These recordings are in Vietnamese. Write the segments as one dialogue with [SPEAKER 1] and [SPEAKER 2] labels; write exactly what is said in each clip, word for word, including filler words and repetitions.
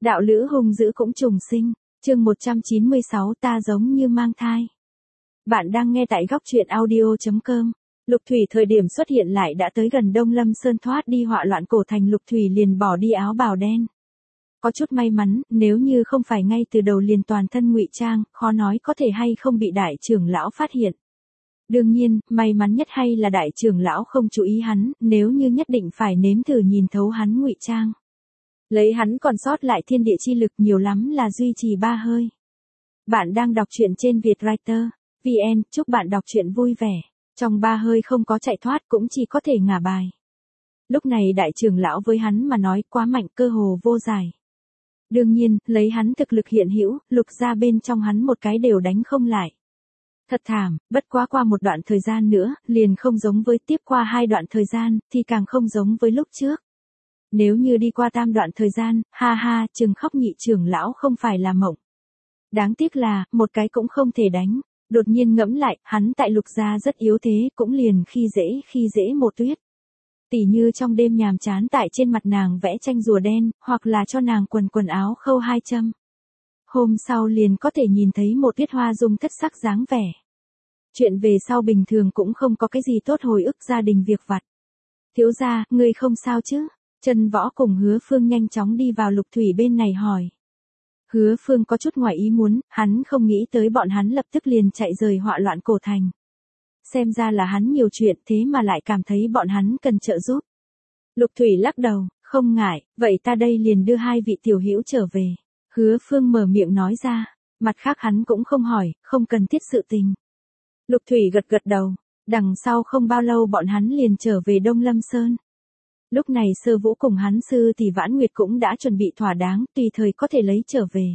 [SPEAKER 1] Đạo lữ hung dữ cũng trùng sinh, chương một trăm chín mươi sáu ta giống như mang thai. Bạn đang nghe tại góc truyện audio chấm com. Lục Thủy thời điểm xuất hiện lại đã tới gần Đông Lâm Sơn, thoát đi họa loạn cổ thành. Lục Thủy liền bỏ đi áo bào đen. Có chút may mắn, nếu như không phải ngay từ đầu liền toàn thân ngụy trang, khó nói có thể hay không bị đại trưởng lão phát hiện. Đương nhiên, may mắn nhất hay là đại trưởng lão không chú ý hắn, nếu như nhất định phải nếm thử nhìn thấu hắn ngụy trang. Lấy hắn còn sót lại thiên địa chi lực nhiều lắm là duy trì ba hơi. Bạn đang đọc truyện trên Vietwriter chấm vn, chúc bạn đọc truyện vui vẻ. Trong ba hơi không có chạy thoát cũng chỉ có thể ngả bài. Lúc này đại trưởng lão với hắn mà nói quá mạnh, cơ hồ vô giải. Đương nhiên, lấy hắn thực lực hiện hữu, Lục gia bên trong hắn một cái đều đánh không lại. Thật thảm, bất quá qua một đoạn thời gian nữa, liền không giống với tiếp qua hai đoạn thời gian, thì càng không giống với lúc trước. Nếu như đi qua tam đoạn thời gian, ha ha, chừng khóc nhị trưởng lão không phải là mộng. Đáng tiếc là, một cái cũng không thể đánh. Đột nhiên ngẫm lại, hắn tại Lục gia rất yếu thế, cũng liền khi dễ khi dễ Mộ Tuyết. Tỉ như trong đêm nhàm chán tại trên mặt nàng vẽ tranh rùa đen, hoặc là cho nàng quần quần áo khâu hai châm. Hôm sau liền có thể nhìn thấy Mộ Tuyết hoa dung thất sắc dáng vẻ. Chuyện về sau bình thường cũng không có cái gì tốt hồi ức gia đình việc vặt. Thiếu gia, ngươi không sao chứ? Trần Võ cùng Hứa Phương nhanh chóng đi vào Lục Thủy bên này hỏi. Hứa Phương có chút ngoài ý muốn, hắn không nghĩ tới bọn hắn lập tức liền chạy rời họa loạn cổ thành. Xem ra là hắn nhiều chuyện thế mà lại cảm thấy bọn hắn cần trợ giúp. Lục Thủy lắc đầu, không ngại, vậy ta đây liền đưa hai vị tiểu hữu trở về. Hứa Phương mở miệng nói ra, mặt khác hắn cũng không hỏi, không cần thiết sự tình. Lục Thủy gật gật đầu, đằng sau không bao lâu bọn hắn liền trở về Đông Lâm Sơn. Lúc này Sơ Vũ cùng hắn sư thì Vãn Nguyệt cũng đã chuẩn bị thỏa đáng, tùy thời có thể lấy trở về.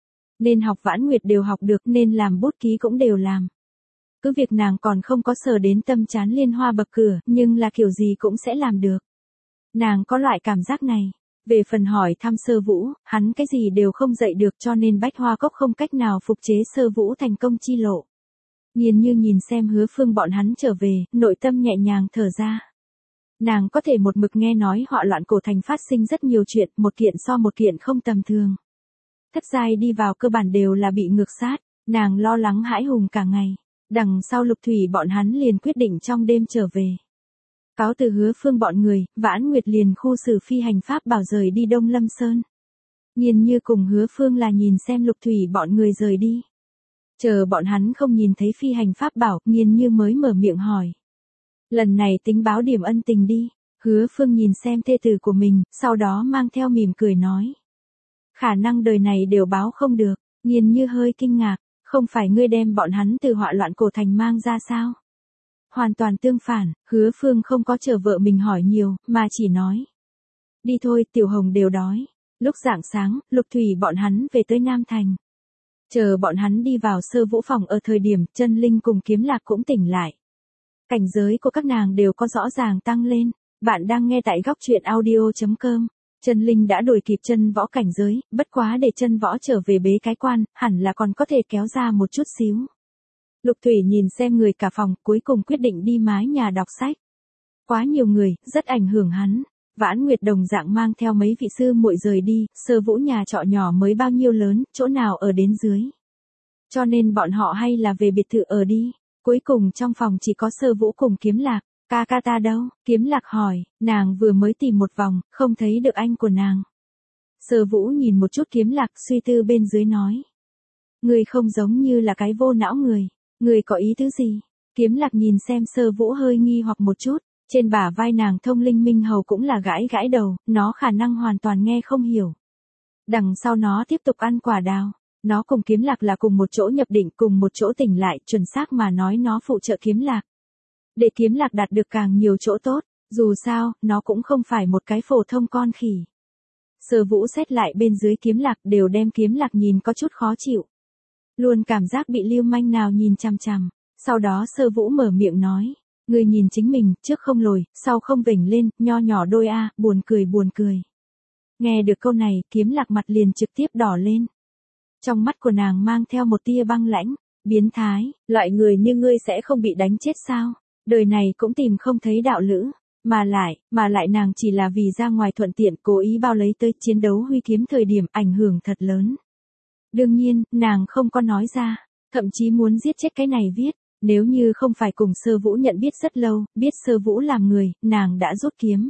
[SPEAKER 1] Nên học Vãn Nguyệt đều học được, nên làm bút ký cũng đều làm. Cứ việc nàng còn không có sờ đến tâm chán liên hoa bậc cửa, nhưng là kiểu gì cũng sẽ làm được. Nàng có loại cảm giác này. Về phần hỏi thăm Sơ Vũ, hắn cái gì đều không dạy được, cho nên Bách Hoa Cốc không cách nào phục chế Sơ Vũ thành công chi lộ. Nghiền như nhìn xem Hứa Phương bọn hắn trở về, nội tâm nhẹ nhàng thở ra. Nàng có thể một mực nghe nói họa loạn cổ thành phát sinh rất nhiều chuyện, một kiện so một kiện không tầm thường. Thất giai đi vào cơ bản đều là bị ngược sát, nàng lo lắng hãi hùng cả ngày. Đằng sau Lục Thủy bọn hắn liền quyết định trong đêm trở về. Cáo từ Hứa Phương bọn người, Vãn Nguyệt liền khu xử phi hành pháp bảo rời đi Đông Lâm Sơn. Nhiên như cùng Hứa Phương là nhìn xem Lục Thủy bọn người rời đi. Chờ bọn hắn không nhìn thấy phi hành pháp bảo, Nhiên như mới mở miệng hỏi. Lần này tính báo điểm ân tình đi. Hứa Phương nhìn xem thê tử của mình, sau đó mang theo mỉm cười nói. Khả năng đời này đều báo không được. Nhiên như hơi kinh ngạc, không phải ngươi đem bọn hắn từ họa loạn cổ thành mang ra sao? Hoàn toàn tương phản, Hứa Phương không có chờ vợ mình hỏi nhiều, mà chỉ nói. Đi thôi, Tiểu Hồng đều đói. Lúc rạng sáng, Lục Thủy bọn hắn về tới Nam Thành. Chờ bọn hắn đi vào Sơ Vũ phòng ở thời điểm Chân Linh cùng Kiếm Lạc cũng tỉnh lại. Cảnh giới của các nàng đều có rõ ràng tăng lên. Bạn đang nghe tại góc truyện audio chấm com. Chân Linh đã đuổi kịp Chân Võ cảnh giới, bất quá để Chân Võ trở về bế cái quan, hẳn là còn có thể kéo ra một chút xíu. Lục Thủy nhìn xem người cả phòng, cuối cùng quyết định đi mái nhà đọc sách. Quá nhiều người, rất ảnh hưởng hắn. Vãn Nguyệt đồng dạng mang theo mấy vị sư muội rời đi, Sơ Vũ nhà trọ nhỏ mới bao nhiêu lớn, chỗ nào ở đến dưới. Cho nên bọn họ hay là về biệt thự ở đi. Cuối cùng trong phòng chỉ có Sơ Vũ cùng Kiếm Lạc. Ca ca ta đâu? Kiếm Lạc hỏi, nàng vừa mới tìm một vòng, không thấy được anh của nàng. Sơ Vũ nhìn một chút Kiếm Lạc, suy tư bên dưới nói. Người không giống như là cái vô não người. Người có ý tứ gì? Kiếm Lạc nhìn xem Sơ Vũ hơi nghi hoặc một chút. Trên bả vai nàng thông linh minh hầu cũng là gãi gãi đầu, nó khả năng hoàn toàn nghe không hiểu. Đằng sau nó tiếp tục ăn quả đào. Nó cùng Kiếm Lạc là cùng một chỗ nhập định, cùng một chỗ tỉnh lại, chuẩn xác mà nói nó phụ trợ Kiếm Lạc. Để Kiếm Lạc đạt được càng nhiều chỗ tốt, dù sao, nó cũng không phải một cái phổ thông con khỉ. Sơ Vũ xét lại bên dưới Kiếm Lạc đều đem Kiếm Lạc nhìn có chút khó chịu. Luôn cảm giác bị lưu manh nào nhìn chằm chằm. Sau đó Sơ Vũ mở miệng nói. Người nhìn chính mình, trước không lồi, sau không vểnh lên, nho nhỏ đôi a, buồn cười buồn cười. Nghe được câu này, Kiếm Lạc mặt liền trực tiếp đỏ lên. Trong mắt của nàng mang theo một tia băng lãnh, biến thái, loại người như ngươi sẽ không bị đánh chết sao? Đời này cũng tìm không thấy đạo lữ, Mà lại, mà lại nàng chỉ là vì ra ngoài thuận tiện cố ý bao lấy tới chiến đấu huy kiếm thời điểm ảnh hưởng thật lớn. Đương nhiên, nàng không có nói ra, thậm chí muốn giết chết cái này viết. Nếu như không phải cùng Sơ Vũ nhận biết rất lâu, biết Sơ Vũ làm người, nàng đã rút kiếm.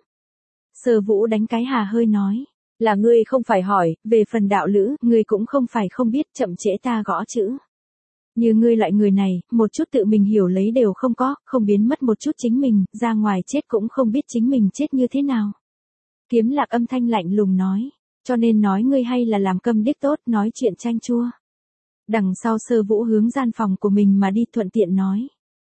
[SPEAKER 1] Sơ Vũ đánh cái hà hơi nói, là ngươi không phải hỏi, về phần đạo lữ, ngươi cũng không phải không biết, chậm trễ ta gõ chữ. Như ngươi loại người này, một chút tự mình hiểu lấy đều không có, không biến mất một chút chính mình, ra ngoài chết cũng không biết chính mình chết như thế nào. Kiếm Lạc âm thanh lạnh lùng nói, cho nên nói ngươi hay là làm câm điếc tốt, nói chuyện chanh chua. Đằng sau Sơ Vũ hướng gian phòng của mình mà đi thuận tiện nói.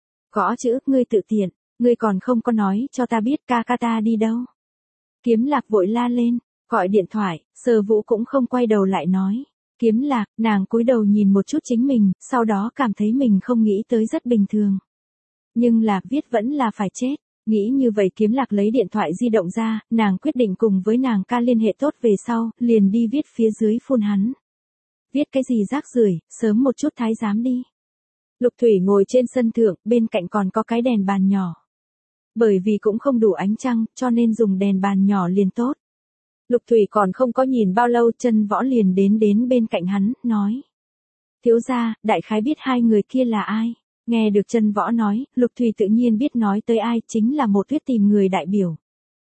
[SPEAKER 1] Gõ chữ, ngươi tự tiện, ngươi còn không có nói cho ta biết ca ca ta đi đâu. Kiếm Lạc vội la lên, gọi điện thoại, Sơ Vũ cũng không quay đầu lại nói. Kiếm Lạc, nàng cúi đầu nhìn một chút chính mình, sau đó cảm thấy mình không nghĩ tới rất bình thường. Nhưng là viết vẫn là phải chết, nghĩ như vậy Kiếm Lạc lấy điện thoại di động ra, nàng quyết định cùng với nàng ca liên hệ tốt về sau, liền đi viết phía dưới phun hắn. Viết cái gì rác rưởi, sớm một chút thái giám đi. Lục Thủy ngồi trên sân thượng, bên cạnh còn có cái đèn bàn nhỏ. Bởi vì cũng không đủ ánh trăng, cho nên dùng đèn bàn nhỏ liền tốt. Lục Thủy còn không có nhìn bao lâu, Chân Võ liền đến đến bên cạnh hắn, nói. Thiếu gia, đại khái biết hai người kia là ai. Nghe được Chân Võ nói, Lục Thủy tự nhiên biết nói tới ai, chính là một Tuyết tìm người đại biểu.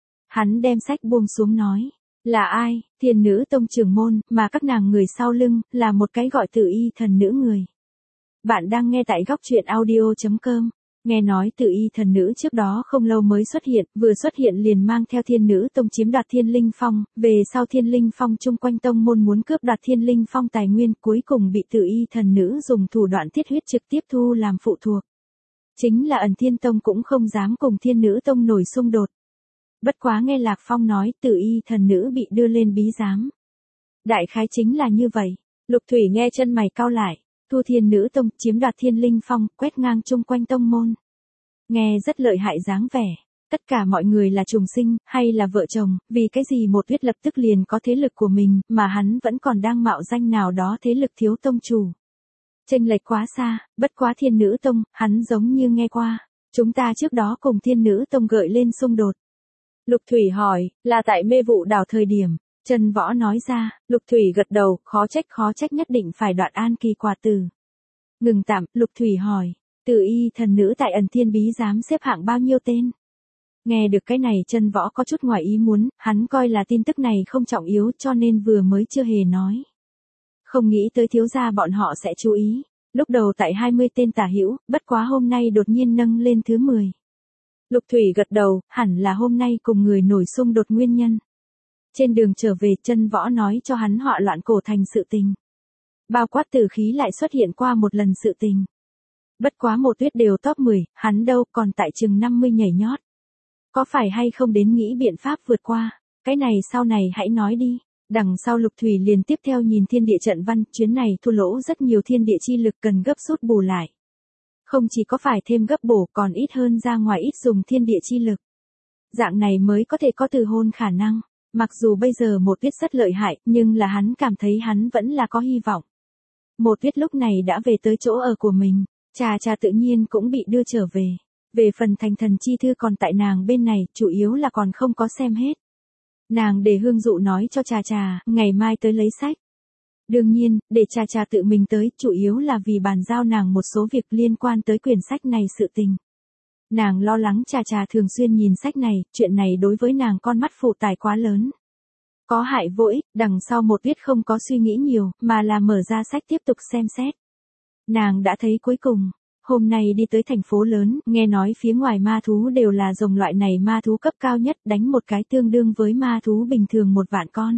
[SPEAKER 1] Hắn đem sách buông xuống nói. Là ai? Thiên Nữ Tông trưởng môn, mà các nàng người sau lưng, là một cái gọi Tử Y thần nữ người. Bạn đang nghe tại góc truyện audio chấm com. Nghe nói Tử Y thần nữ trước đó không lâu mới xuất hiện, vừa xuất hiện liền mang theo Thiên Nữ Tông chiếm đoạt Thiên Linh Phong, về sau Thiên Linh Phong chung quanh tông môn muốn cướp đoạt Thiên Linh Phong tài nguyên, cuối cùng bị Tử Y thần nữ dùng thủ đoạn tiết huyết trực tiếp thu làm phụ thuộc. Chính là Ẩn Thiên Tông cũng không dám cùng Thiên Nữ Tông nổi xung đột. Bất quá nghe Lạc Phong nói Tử Y thần nữ bị đưa lên bí giám. Đại khái chính là như vậy. Lục Thủy nghe chân mày cau lại, thu Thiên Nữ Tông, chiếm đoạt Thiên Linh Phong, quét ngang chung quanh tông môn. Nghe rất lợi hại dáng vẻ. Tất cả mọi người là trùng sinh, hay là vợ chồng, vì cái gì một Tuyết lập tức liền có thế lực của mình, mà hắn vẫn còn đang mạo danh nào đó thế lực thiếu tông chủ. Chênh lệch quá xa, bất quá Thiên Nữ Tông, hắn giống như nghe qua. Chúng ta trước đó cùng Thiên Nữ Tông gợi lên xung đột. Lục Thủy hỏi, là tại mê vụ đảo thời điểm. Chân Võ nói ra, Lục Thủy gật đầu, khó trách khó trách nhất định phải đoạt An Kỳ quả tử. Ngừng tạm, Lục Thủy hỏi, Tử Y thần nữ tại Ẩn Thiên bí giám xếp hạng bao nhiêu tên? Nghe được cái này Chân Võ có chút ngoài ý muốn, hắn coi là tin tức này không trọng yếu cho nên vừa mới chưa hề nói. Không nghĩ tới thiếu gia bọn họ sẽ chú ý. Lúc đầu tại hai mươi tên tả hữu, bất quá hôm nay đột nhiên nâng lên thứ mười. Lục Thủy gật đầu, hẳn là hôm nay cùng người nổi xung đột nguyên nhân. Trên đường trở về, Chân Võ nói cho hắn họa loạn cổ thành sự tình. Bao quát tử khí lại xuất hiện qua một lần sự tình. Bất quá một Tuyết đều top mười, hắn đâu còn tại chừng năm mươi nhảy nhót. Có phải hay không đến nghĩ biện pháp vượt qua, cái này sau này hãy nói đi. Đằng sau Lục Thủy liền tiếp theo nhìn thiên địa trận văn, chuyến này thua lỗ rất nhiều thiên địa chi lực cần gấp rút bù lại. Không chỉ có phải thêm gấp bổ còn ít hơn ra ngoài ít dùng thiên địa chi lực. Dạng này mới có thể có từ hôn khả năng. Mặc dù bây giờ một Tuyết rất lợi hại, nhưng là hắn cảm thấy hắn vẫn là có hy vọng. Một Tuyết lúc này đã về tới chỗ ở của mình, Trà Trà tự nhiên cũng bị đưa trở về. Về phần thành thần chi thư còn tại nàng bên này, chủ yếu là còn không có xem hết. Nàng để Hương Dụ nói cho Trà Trà, ngày mai tới lấy sách. Đương nhiên, để Trà Trà tự mình tới, chủ yếu là vì bàn giao nàng một số việc liên quan tới quyển sách này sự tình. Nàng lo lắng Trà Trà thường xuyên nhìn sách này, chuyện này đối với nàng con mắt phụ tải quá lớn. Có hại vô ích, đằng sau một Tuyết không có suy nghĩ nhiều, mà là mở ra sách tiếp tục xem xét. Nàng đã thấy cuối cùng, hôm nay đi tới thành phố lớn, nghe nói phía ngoài ma thú đều là rồng loại này ma thú cấp cao nhất, đánh một cái tương đương với ma thú bình thường một vạn con.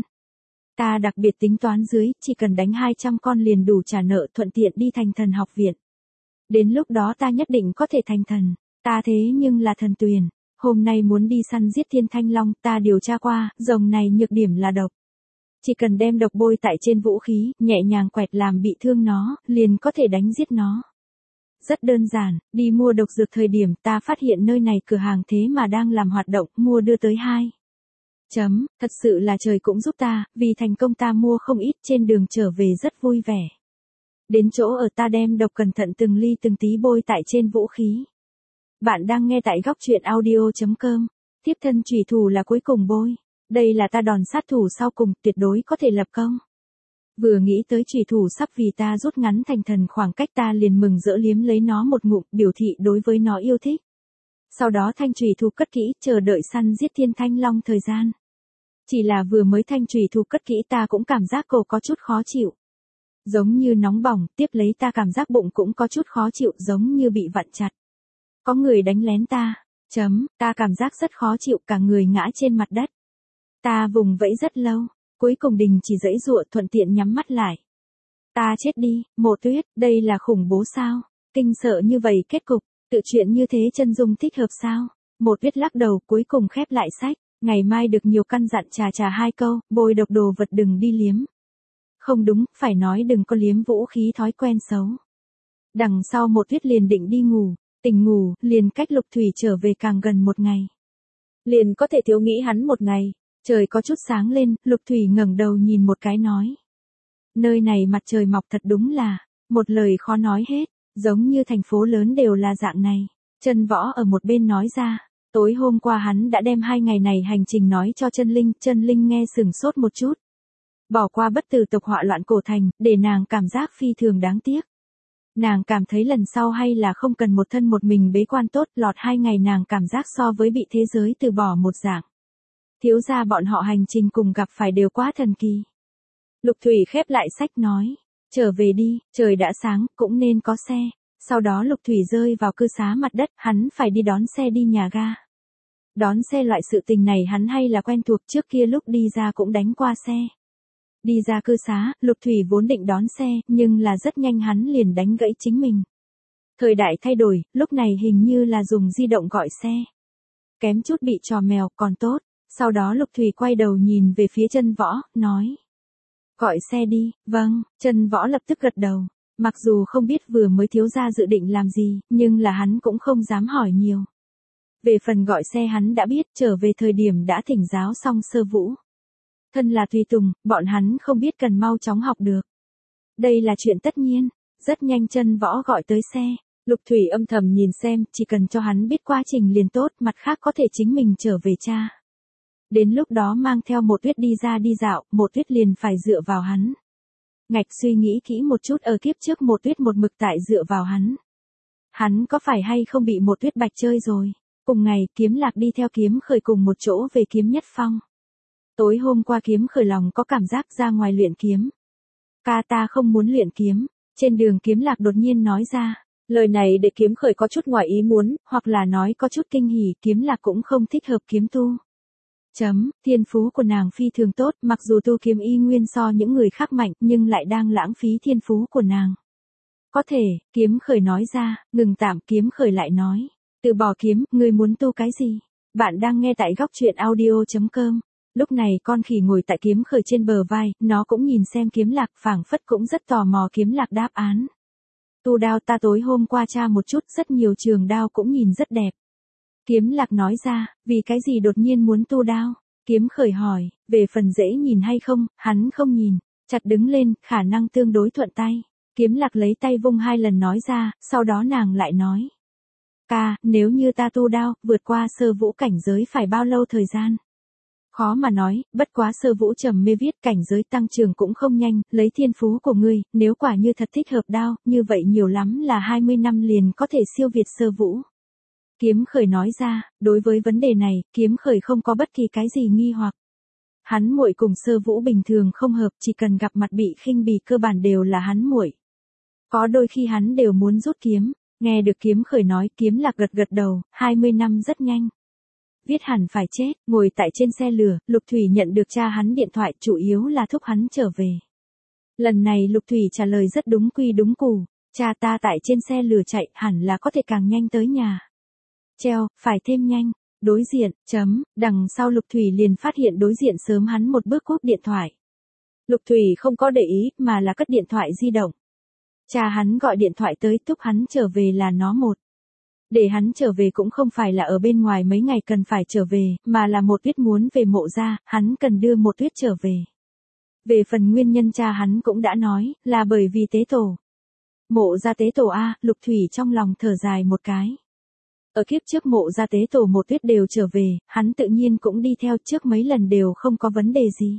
[SPEAKER 1] Ta đặc biệt tính toán dưới, chỉ cần đánh hai trăm con liền đủ trả nợ, thuận tiện đi thành thần học viện. Đến lúc đó ta nhất định có thể thành thần, ta thế nhưng là thần tuyền. Hôm nay muốn đi săn giết Thiên Thanh Long, ta điều tra qua, rồng này nhược điểm là độc. Chỉ cần đem độc bôi tại trên vũ khí, nhẹ nhàng quẹt làm bị thương nó, liền có thể đánh giết nó. Rất đơn giản, đi mua độc dược thời điểm ta phát hiện nơi này cửa hàng thế mà đang làm hoạt động, mua đưa tới hai. Chấm, thật sự là trời cũng giúp ta, vì thành công ta mua không ít, trên đường trở về rất vui vẻ. Đến chỗ ở ta đem độc cẩn thận từng ly từng tí bôi tại trên vũ khí. Bạn đang nghe tại góc truyện audio chấm com. Tiếp thân chủy thủ là cuối cùng bôi. Đây là ta đòn sát thủ sau cùng, tuyệt đối có thể lập công. Vừa nghĩ tới chủy thủ sắp vì ta rút ngắn thành thần khoảng cách ta liền mừng rỡ liếm lấy nó một ngụm, biểu thị đối với nó yêu thích. Sau đó thanh chủy thủ cất kỹ, chờ đợi săn giết thiên thanh long thời gian. Chỉ là vừa mới thanh chủy thủ cất kỹ ta cũng cảm giác cổ có chút khó chịu. Giống như nóng bỏng, tiếp lấy ta cảm giác bụng cũng có chút khó chịu giống như bị vặn chặt. Có người đánh lén ta, chấm, ta cảm giác rất khó chịu cả người ngã trên mặt đất. Ta vùng vẫy rất lâu, cuối cùng đình chỉ giãy giụa thuận tiện nhắm mắt lại. Ta chết đi, Mộ Tuyết, đây là khủng bố sao? Kinh sợ như vậy kết cục, tự chuyện như thế chân dung thích hợp sao? Mộ Tuyết lắc đầu cuối cùng khép lại sách, ngày mai được nhiều căn dặn trà trà hai câu, bôi độc đồ vật đừng đi liếm. Không đúng, phải nói đừng có liếm vũ khí thói quen xấu. Đằng sau Mộ Tuyết liền định đi ngủ, tỉnh ngủ, liền cách Lục Thủy trở về càng gần một ngày. Liền có thể thiếu nghĩ hắn một ngày. Trời có chút sáng lên, Lục Thủy ngẩng đầu nhìn một cái nói. Nơi này mặt trời mọc thật đúng là, một lời khó nói hết, giống như thành phố lớn đều là dạng này. Chân Võ ở một bên nói ra, tối hôm qua hắn đã đem hai ngày này hành trình nói cho Chân Linh, Chân Linh nghe sừng sốt một chút. Bỏ qua bất tử tộc họa loạn cổ thành, để nàng cảm giác phi thường đáng tiếc. Nàng cảm thấy lần sau hay là không cần một thân một mình bế quan tốt, lọt hai ngày nàng cảm giác so với bị thế giới từ bỏ một dạng. Thiếu gia bọn họ hành trình cùng gặp phải đều quá thần kỳ. Lục Thủy khép lại sách nói, trở về đi, trời đã sáng, cũng nên có xe. Sau đó Lục Thủy rơi vào cư xá mặt đất, hắn phải đi đón xe đi nhà ga. Đón xe loại sự tình này hắn hay là quen thuộc, trước kia lúc đi ra cũng đánh qua xe. Đi ra cư xá, Lục Thủy vốn định đón xe, nhưng là rất nhanh hắn liền đánh gãy chính mình. Thời đại thay đổi, lúc này hình như là dùng di động gọi xe. Kém chút bị trò mèo, còn tốt. Sau đó Lục Thủy quay đầu nhìn về phía Chân Võ, nói. Gọi xe đi, vâng, Chân Võ lập tức gật đầu. Mặc dù không biết vừa mới thiếu gia dự định làm gì, nhưng là hắn cũng không dám hỏi nhiều. Về phần gọi xe hắn đã biết, trở về thời điểm đã thỉnh giáo xong sơ vũ. Thân là tùy tùng, bọn hắn không biết cần mau chóng học được. Đây là chuyện tất nhiên, rất nhanh Chân Võ gọi tới xe. Lục Thủy âm thầm nhìn xem, chỉ cần cho hắn biết quá trình liền tốt, mặt khác có thể chính mình trở về cha. Đến lúc đó mang theo Mộ Tuyết đi ra đi dạo, Mộ Tuyết liền phải dựa vào hắn. Ngạch suy nghĩ kỹ một chút, ở kiếp trước Mộ Tuyết một mực tại dựa vào hắn. Hắn có phải hay không bị Mộ Tuyết bạch chơi rồi? Cùng ngày, Kiếm Lạc đi theo Kiếm Khởi cùng một chỗ về Kiếm Nhất Phong. Tối hôm qua Kiếm Khởi lòng có cảm giác ra ngoài luyện kiếm. Ca ta không muốn luyện kiếm. Trên đường Kiếm Lạc đột nhiên nói ra. Lời này để Kiếm Khởi có chút ngoài ý muốn, hoặc là nói có chút kinh hỉ, Kiếm Lạc cũng không thích hợp kiếm tu. Chấm, thiên phú của nàng phi thường tốt, mặc dù tu kiếm y nguyên so những người khác mạnh, nhưng lại đang lãng phí thiên phú của nàng. Có thể, Kiếm Khởi nói ra, ngừng tạm, Kiếm Khởi lại nói. Từ bỏ kiếm, ngươi muốn tu cái gì? Bạn đang nghe tại góc truyện audio chấm com. Lúc này con khỉ ngồi tại Kiếm Khởi trên bờ vai, nó cũng nhìn xem Kiếm Lạc, phảng phất cũng rất tò mò Kiếm Lạc đáp án. Tu đao ta tối hôm qua tra một chút, rất nhiều trường đao cũng nhìn rất đẹp. Kiếm Lạc nói ra, vì cái gì đột nhiên muốn tu đao? Kiếm Khởi hỏi, về phần dễ nhìn hay không, hắn không nhìn, chặt đứng lên, khả năng tương đối thuận tay. Kiếm Lạc lấy tay vung hai lần nói ra, sau đó nàng lại nói. Ca, nếu như ta tu đao, vượt qua sơ vũ cảnh giới phải bao lâu thời gian? Khó mà nói, bất quá sơ vũ trầm mê viết cảnh giới tăng trưởng cũng không nhanh, lấy thiên phú của ngươi, nếu quả như thật thích hợp đao, như vậy nhiều lắm là hai mươi năm liền có thể siêu việt sơ vũ. Kiếm Khởi nói ra, đối với vấn đề này, Kiếm Khởi không có bất kỳ cái gì nghi hoặc. Hắn muội cùng sơ vũ bình thường không hợp, chỉ cần gặp mặt bị khinh bỉ cơ bản đều là hắn muội. Có đôi khi hắn đều muốn rút kiếm, nghe được Kiếm Khởi nói, Kiếm Lạc gật gật đầu, hai mươi năm rất nhanh. Viết hẳn phải chết, ngồi tại trên xe lửa, Lục Thủy nhận được cha hắn điện thoại, chủ yếu là thúc hắn trở về. Lần này Lục Thủy trả lời rất đúng quy đúng củ, cha ta tại trên xe lửa chạy, hẳn là có thể càng nhanh tới nhà. Treo, phải thêm nhanh, đối diện, chấm, đằng sau Lục Thủy liền phát hiện đối diện sớm hắn một bước cúp điện thoại. Lục Thủy không có để ý, mà là cất điện thoại di động. Cha hắn gọi điện thoại tới, thúc hắn trở về là nó một. Để hắn trở về cũng không phải là ở bên ngoài mấy ngày cần phải trở về, mà là Mộ Tuyết muốn về Mộ gia, hắn cần đưa Mộ Tuyết trở về. Về phần nguyên nhân cha hắn cũng đã nói, là bởi vì tế tổ. Mộ gia tế tổ A, Lục Thủy trong lòng thở dài một cái. Ở kiếp trước Mộ gia tế tổ Mộ Tuyết đều trở về, hắn tự nhiên cũng đi theo, trước mấy lần đều không có vấn đề gì.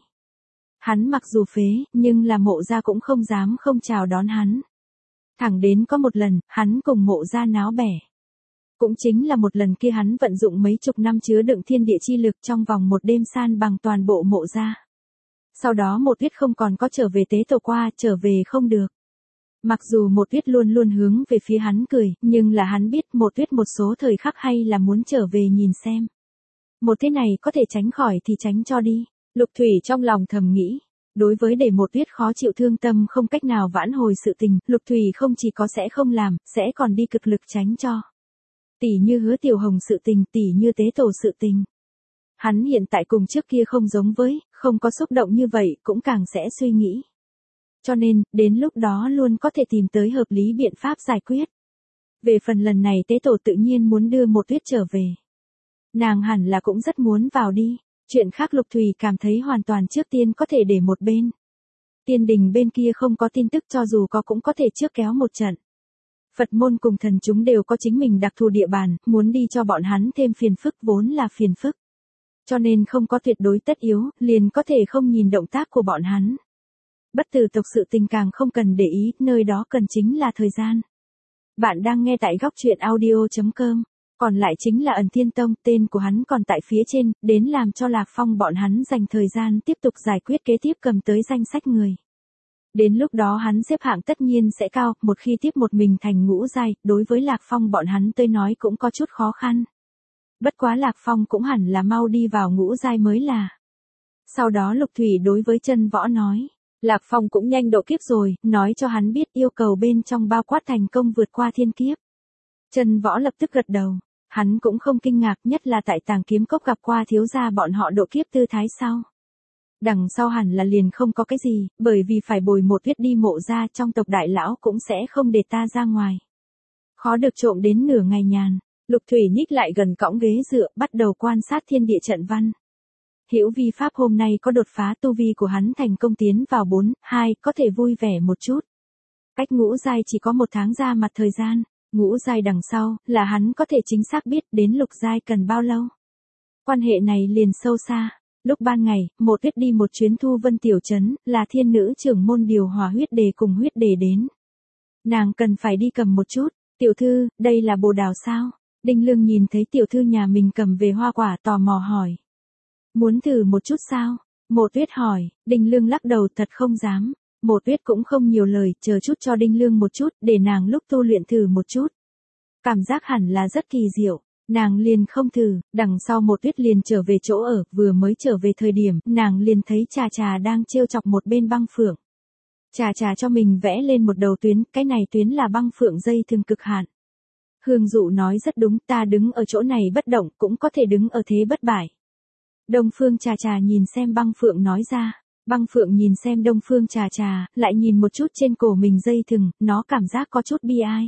[SPEAKER 1] Hắn mặc dù phế, nhưng là Mộ gia cũng không dám không chào đón hắn. Thẳng đến có một lần, hắn cùng Mộ gia náo bẻ. Cũng chính là một lần kia hắn vận dụng mấy chục năm chứa đựng thiên địa chi lực trong vòng một đêm san bằng toàn bộ Mộ gia. Sau đó Mộ Tuyết không còn có trở về tế tổ qua, trở về không được. Mặc dù Mộ Tuyết luôn luôn hướng về phía hắn cười, nhưng là hắn biết Mộ Tuyết một số thời khắc hay là muốn trở về nhìn xem. Một thế này có thể tránh khỏi thì tránh cho đi. Lục Thủy trong lòng thầm nghĩ. Đối với để Mộ Tuyết khó chịu thương tâm không cách nào vãn hồi sự tình, Lục Thủy không chỉ có sẽ không làm, sẽ còn đi cực lực tránh cho. Tỷ như Hứa Tiểu Hồng sự tình, tỷ như tế tổ sự tình. Hắn hiện tại cùng trước kia không giống với, không có xúc động như vậy, cũng càng sẽ suy nghĩ. Cho nên, đến lúc đó luôn có thể tìm tới hợp lý biện pháp giải quyết. Về phần lần này tế tổ tự nhiên muốn đưa Mộ Tuyết trở về. Nàng hẳn là cũng rất muốn vào đi. Chuyện khác Lục Thủy cảm thấy hoàn toàn trước tiên có thể để một bên. Tiên đình bên kia không có tin tức, cho dù có cũng có thể trước kéo một trận. Phật môn cùng thần chúng đều có chính mình đặc thù địa bàn, muốn đi cho bọn hắn thêm phiền phức vốn là phiền phức. Cho nên không có tuyệt đối tất yếu, liền có thể không nhìn động tác của bọn hắn. Bất tử tộc sự tình càng không cần để ý, nơi đó cần chính là thời gian. Bạn đang nghe tại góc truyện audio chấm com. Còn lại chính là Ẩn Thiên Tông, tên của hắn còn tại phía trên, đến làm cho Lạc Phong bọn hắn dành thời gian tiếp tục giải quyết kế tiếp cầm tới danh sách người. Đến lúc đó hắn xếp hạng tất nhiên sẽ cao, một khi tiếp một mình thành ngũ giai, đối với Lạc Phong bọn hắn tới nói cũng có chút khó khăn. Bất quá Lạc Phong cũng hẳn là mau đi vào ngũ giai mới là. Sau đó Lục Thủy đối với Chân Võ nói, Lạc Phong cũng nhanh độ kiếp rồi, nói cho hắn biết yêu cầu bên trong bao quát thành công vượt qua thiên kiếp. Chân Võ lập tức gật đầu. Hắn cũng không kinh ngạc, nhất là tại Tàng Kiếm Cốc gặp qua thiếu gia bọn họ độ kiếp tư thái sau. Đằng sau hẳn là liền không có cái gì, bởi vì phải bồi Mộ Tuyết đi Mộ gia, trong tộc đại lão cũng sẽ không để ta ra ngoài. Khó được trộm đến nửa ngày nhàn, Lục Thủy nhích lại gần cõng ghế dựa, bắt đầu quan sát thiên địa trận văn. Hữu Vi pháp hôm nay có đột phá, tu vi của hắn thành công tiến vào bốn, hai, có thể vui vẻ một chút. Cách ngũ giai chỉ có một tháng ra mặt thời gian. Ngũ giai đằng sau, là hắn có thể chính xác biết đến lục giai cần bao lâu. Quan hệ này liền sâu xa. Lúc ban ngày, Mộ Tuyết đi một chuyến Thu Vân tiểu trấn, là thiên nữ trưởng môn điều hòa huyết đề cùng huyết đề đến. Nàng cần phải đi cầm một chút. Tiểu thư, đây là bồ đào sao? Đinh Lương nhìn thấy tiểu thư nhà mình cầm về hoa quả tò mò hỏi. Muốn thử một chút sao? Mộ Tuyết hỏi. Đinh Lương lắc đầu, thật không dám. Mộ Tuyết cũng không nhiều lời, chờ chút cho Đinh Lương một chút, để nàng lúc tu luyện thử một chút. Cảm giác hẳn là rất kỳ diệu, nàng liền không thử, đằng sau Mộ Tuyết liền trở về chỗ ở, vừa mới trở về thời điểm, nàng liền thấy Trà Trà đang trêu chọc một bên Băng Phượng. Trà Trà cho mình vẽ lên một đầu tuyến, cái này tuyến là băng phượng dây thường cực hạn. Hương Dụ nói rất đúng, ta đứng ở chỗ này bất động, cũng có thể đứng ở thế bất bại. Đông Phương Trà Trà nhìn xem Băng Phượng nói ra. Băng Phượng nhìn xem Đông Phương Trà Trà, lại nhìn một chút trên cổ mình dây thừng, nó cảm giác có chút bi ai.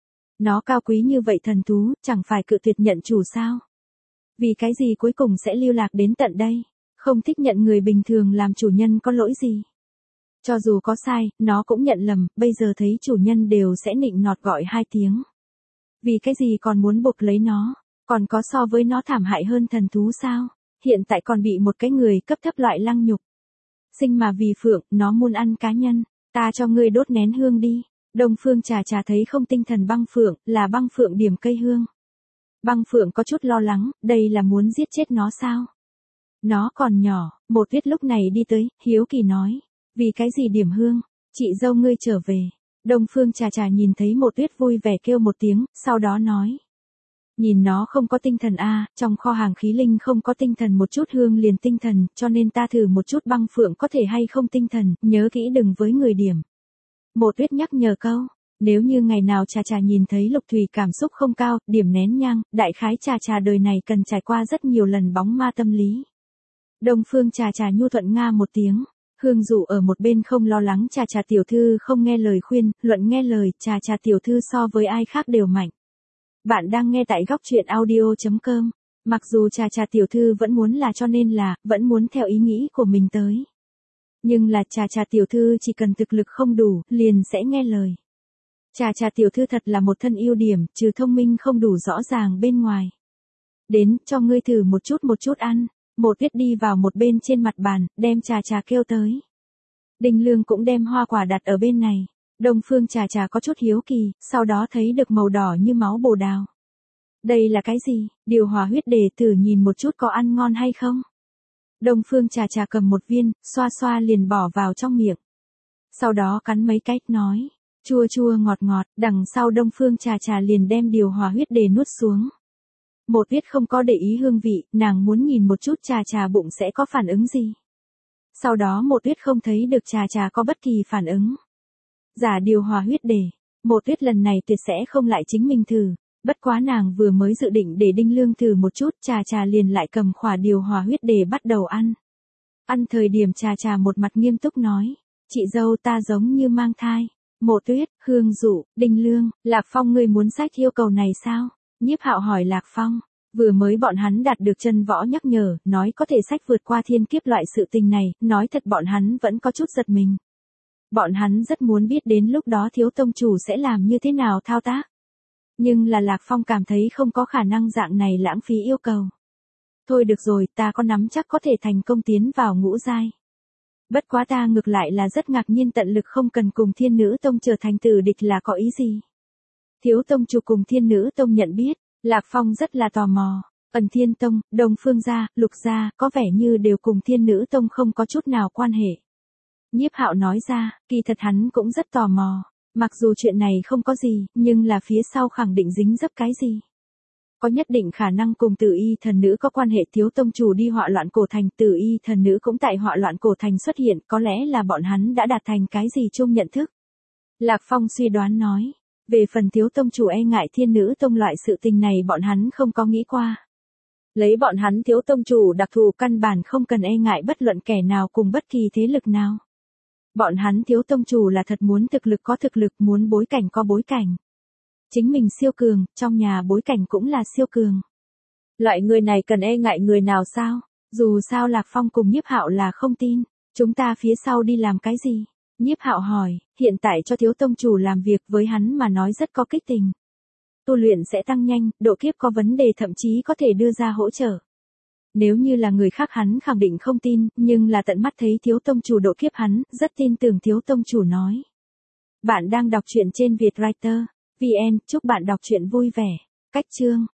[SPEAKER 1] Nó cao quý như vậy thần thú, chẳng phải cự tuyệt nhận chủ sao? Vì cái gì cuối cùng sẽ lưu lạc đến tận đây? Không thích nhận người bình thường làm chủ nhân có lỗi gì? Cho dù có sai, nó cũng nhận lầm, bây giờ thấy chủ nhân đều sẽ nịnh nọt gọi hai tiếng. Vì cái gì còn muốn buộc lấy nó? Còn có so với nó thảm hại hơn thần thú sao? Hiện tại còn bị một cái người cấp thấp loại lăng nhục. Sinh mà vì phượng, nó muốn ăn cá nhân, ta cho ngươi đốt nén hương đi. Đông Phương Trà Trà thấy không tinh thần Băng Phượng, là Băng Phượng điểm cây hương. Băng Phượng có chút lo lắng, đây là muốn giết chết nó sao? Nó còn nhỏ, Mộ Tuyết lúc này đi tới, hiếu kỳ nói, vì cái gì điểm hương, chị dâu ngươi trở về. Đông Phương Trà Trà nhìn thấy Mộ Tuyết vui vẻ kêu một tiếng, sau đó nói. Nhìn nó không có tinh thần a, trong kho hàng khí linh không có tinh thần, một chút hương liền tinh thần, cho nên ta thử một chút Băng Phượng có thể hay không tinh thần, nhớ kỹ đừng với người điểm. Mộ Tuyết nhắc nhở câu, nếu như ngày nào Trà Trà nhìn thấy Lục Thủy cảm xúc không cao, điểm nén nhang, đại khái Trà Trà đời này cần trải qua rất nhiều lần bóng ma tâm lý. Đông Phương Trà Trà nhu thuận nga một tiếng. Hương Dụ ở một bên không lo lắng Trà Trà tiểu thư không nghe lời khuyên, luận nghe lời, Trà Trà tiểu thư so với ai khác đều mạnh. Bạn đang nghe tại góc truyện audio chấm com. Mặc dù Trà Trà tiểu thư vẫn muốn là cho nên là, vẫn muốn theo ý nghĩ của mình tới. Nhưng là Trà Trà tiểu thư chỉ cần thực lực không đủ, liền sẽ nghe lời. Chà chà, tiểu thư thật là một thân ưu điểm, trừ thông minh không đủ rõ ràng bên ngoài. Đến, cho ngươi thử một chút một chút ăn. Mộ Tuyết đi vào một bên trên mặt bàn, đem trà trà kêu tới. Đinh Lương cũng đem hoa quả đặt ở bên này. Đông Phương Trà Trà có chút hiếu kỳ, sau đó thấy được màu đỏ như máu bồ đào. Đây là cái gì? Điều hòa huyết để thử nhìn một chút có ăn ngon hay không? Đông Phương Trà Trà cầm một viên, xoa xoa liền bỏ vào trong miệng. Sau đó cắn mấy cái, nói, chua chua ngọt ngọt, đằng sau Đông Phương Trà Trà liền đem điều hòa huyết để nuốt xuống. Mộ Tuyết không có để ý hương vị, nàng muốn nhìn một chút Trà Trà bụng sẽ có phản ứng gì. Sau đó Mộ Tuyết không thấy được Trà Trà có bất kỳ phản ứng. Giả điều hòa huyết để, Mộ Tuyết lần này tuyệt sẽ không lại chính mình thử, bất quá nàng vừa mới dự định để Đinh Lương thử một chút, Trà Trà liền lại cầm khỏa điều hòa huyết để bắt đầu ăn. Ăn thời điểm Trà Trà một mặt nghiêm túc nói, chị dâu ta giống như mang thai. Mộ Tuyết, Hương Dụ, Đinh Lương, Lạc Phong ngươi muốn sách yêu cầu này sao? Nhiếp Hạo hỏi Lạc Phong, vừa mới bọn hắn đạt được chân võ nhắc nhở, nói có thể sách vượt qua thiên kiếp loại sự tình này, nói thật bọn hắn vẫn có chút giật mình. Bọn hắn rất muốn biết đến lúc đó thiếu tông chủ sẽ làm như thế nào thao tác. Nhưng là Lạc Phong cảm thấy không có khả năng dạng này lãng phí yêu cầu. Thôi được rồi, ta có nắm chắc có thể thành công tiến vào ngũ giai. Bất quá ta ngược lại là rất ngạc nhiên tận lực không cần cùng thiên nữ tông trở thành tử địch là có ý gì. Thiếu tông chủ cùng thiên nữ tông nhận biết, Lạc Phong rất là tò mò. Ẩn Thiên Tông, Đông Phương gia, Lục gia, có vẻ như đều cùng thiên nữ tông không có chút nào quan hệ. Nhiếp Hạo nói ra, kỳ thật hắn cũng rất tò mò. Mặc dù chuyện này không có gì, nhưng là phía sau khẳng định dính dấp cái gì. Có nhất định khả năng cùng Tử Y thần nữ có quan hệ, thiếu tông chủ đi họa loạn cổ thành, Tử Y thần nữ cũng tại họa loạn cổ thành xuất hiện, có lẽ là bọn hắn đã đạt thành cái gì chung nhận thức. Lạc Phong suy đoán nói, về phần thiếu tông chủ e ngại thiên nữ tông loại sự tình này bọn hắn không có nghĩ qua. Lấy bọn hắn thiếu tông chủ đặc thù căn bản không cần e ngại bất luận kẻ nào cùng bất kỳ thế lực nào. Bọn hắn thiếu tông chủ là thật muốn thực lực có thực lực, muốn bối cảnh có bối cảnh. Chính mình siêu cường, trong nhà bối cảnh cũng là siêu cường. Loại người này cần e ngại người nào sao? Dù sao Lạc Phong cùng Nhiếp Hạo là không tin. Chúng ta phía sau đi làm cái gì? Nhiếp Hạo hỏi, hiện tại cho thiếu tông chủ làm việc với hắn mà nói rất có kích tình. Tu luyện sẽ tăng nhanh, độ kiếp có vấn đề thậm chí có thể đưa ra hỗ trợ. Nếu như là người khác hắn khẳng định không tin, nhưng là tận mắt thấy thiếu tông chủ độ kiếp hắn, rất tin tưởng thiếu tông chủ nói. Bạn đang đọc truyện trên Vietwriter. vê en, chúc bạn đọc truyện vui vẻ. Cách chương